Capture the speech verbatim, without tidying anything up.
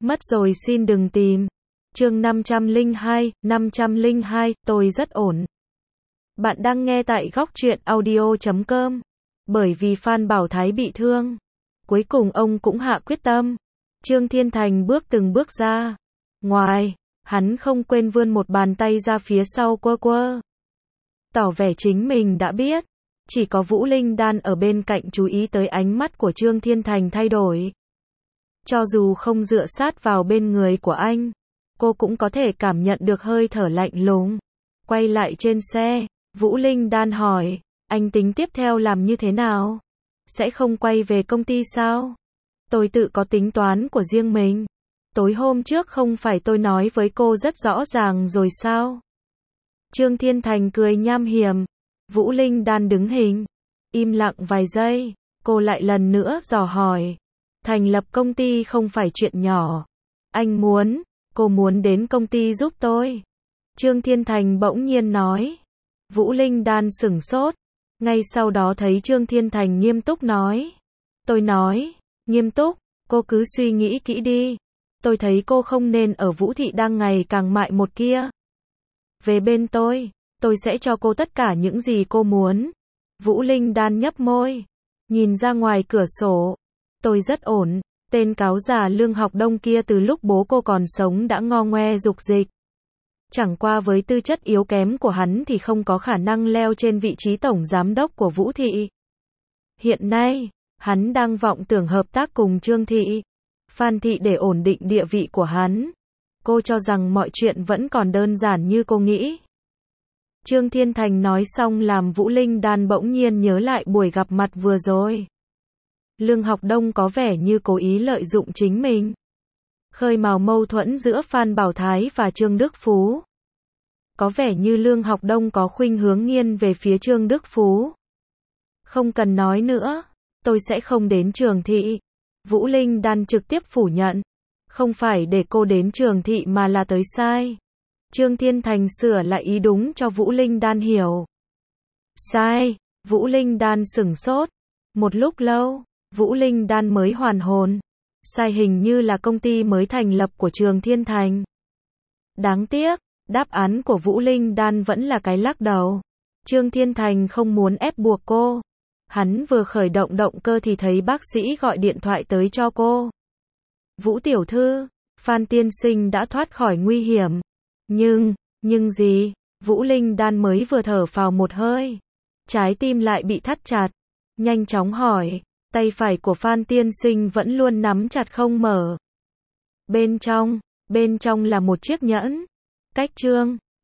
Mất rồi xin đừng tìm. Chương năm trăm lẻ hai, năm trăm lẻ hai, tôi rất ổn. Bạn đang nghe tại góc truyện audio chấm com. Bởi vì Phan Bảo Thái bị thương, cuối cùng ông cũng hạ quyết tâm. Trương Thiên Thành bước từng bước ra. Ngoài, hắn không quên vươn một bàn tay ra phía sau quơ quơ, tỏ vẻ chính mình đã biết. Chỉ có Vũ Linh Đan ở bên cạnh chú ý tới ánh mắt của Trương Thiên Thành thay đổi. Cho dù không dựa sát vào bên người của anh, cô cũng có thể cảm nhận được hơi thở lạnh lùng. Quay lại trên xe, Vũ Linh Đan hỏi, anh tính tiếp theo làm như thế nào? Sẽ không quay về công ty sao? Tôi tự có tính toán của riêng mình. Tối hôm trước không phải tôi nói với cô rất rõ ràng rồi sao? Trương Thiên Thành cười nham hiểm. Vũ Linh Đan đứng hình, im lặng vài giây, cô lại lần nữa dò hỏi. Thành lập công ty không phải chuyện nhỏ. Anh muốn, cô muốn đến công ty giúp tôi. Trương Thiên Thành bỗng nhiên nói. Vũ Linh Đan sửng sốt, ngay sau đó thấy Trương Thiên Thành nghiêm túc nói. Tôi nói, nghiêm túc, cô cứ suy nghĩ kỹ đi. Tôi thấy cô không nên ở Vũ Thị đang ngày càng mại một kia. Về bên tôi, tôi sẽ cho cô tất cả những gì cô muốn. Vũ Linh Đan nhấp môi, nhìn ra ngoài cửa sổ. Tôi rất ổn, tên cáo già Lương Học Đông kia từ lúc bố cô còn sống đã ngo ngoe dục dịch. Chẳng qua với tư chất yếu kém của hắn thì không có khả năng leo trên vị trí tổng giám đốc của Vũ Thị. Hiện nay, hắn đang vọng tưởng hợp tác cùng Trương Thị, Phan Thị để ổn định địa vị của hắn. Cô cho rằng mọi chuyện vẫn còn đơn giản như cô nghĩ. Trương Thiên Thành nói xong làm Vũ Linh Đan bỗng nhiên nhớ lại buổi gặp mặt vừa rồi. Lương Học Đông có vẻ như cố ý lợi dụng chính mình, khơi mào mâu thuẫn giữa Phan Bảo Thái và Trương Đức Phú. Có vẻ như Lương Học Đông có khuynh hướng nghiêng về phía Trương Đức Phú. Không cần nói nữa, tôi sẽ không đến Trường Thị. Vũ Linh Đan trực tiếp phủ nhận. Không phải để cô đến Trường Thị mà là tới sai. Trương Thiên Thành sửa lại ý đúng cho Vũ Linh Đan hiểu. Sai, Vũ Linh Đan sửng sốt. Một lúc lâu, Vũ Linh Đan mới hoàn hồn. Sai hình như là công ty mới thành lập của Trương Thiên Thành. Đáng tiếc, đáp án của Vũ Linh Đan vẫn là cái lắc đầu. Trương Thiên Thành không muốn ép buộc cô. Hắn vừa khởi động động cơ thì thấy bác sĩ gọi điện thoại tới cho cô. Vũ tiểu thư, Phan tiên sinh đã thoát khỏi nguy hiểm. Nhưng, nhưng gì? Vũ Linh Đan mới vừa thở phào một hơi, trái tim lại bị thắt chặt. Nhanh chóng hỏi, tay phải của Phan tiên sinh vẫn luôn nắm chặt không mở. Bên trong, bên trong là một chiếc nhẫn. Cách Trương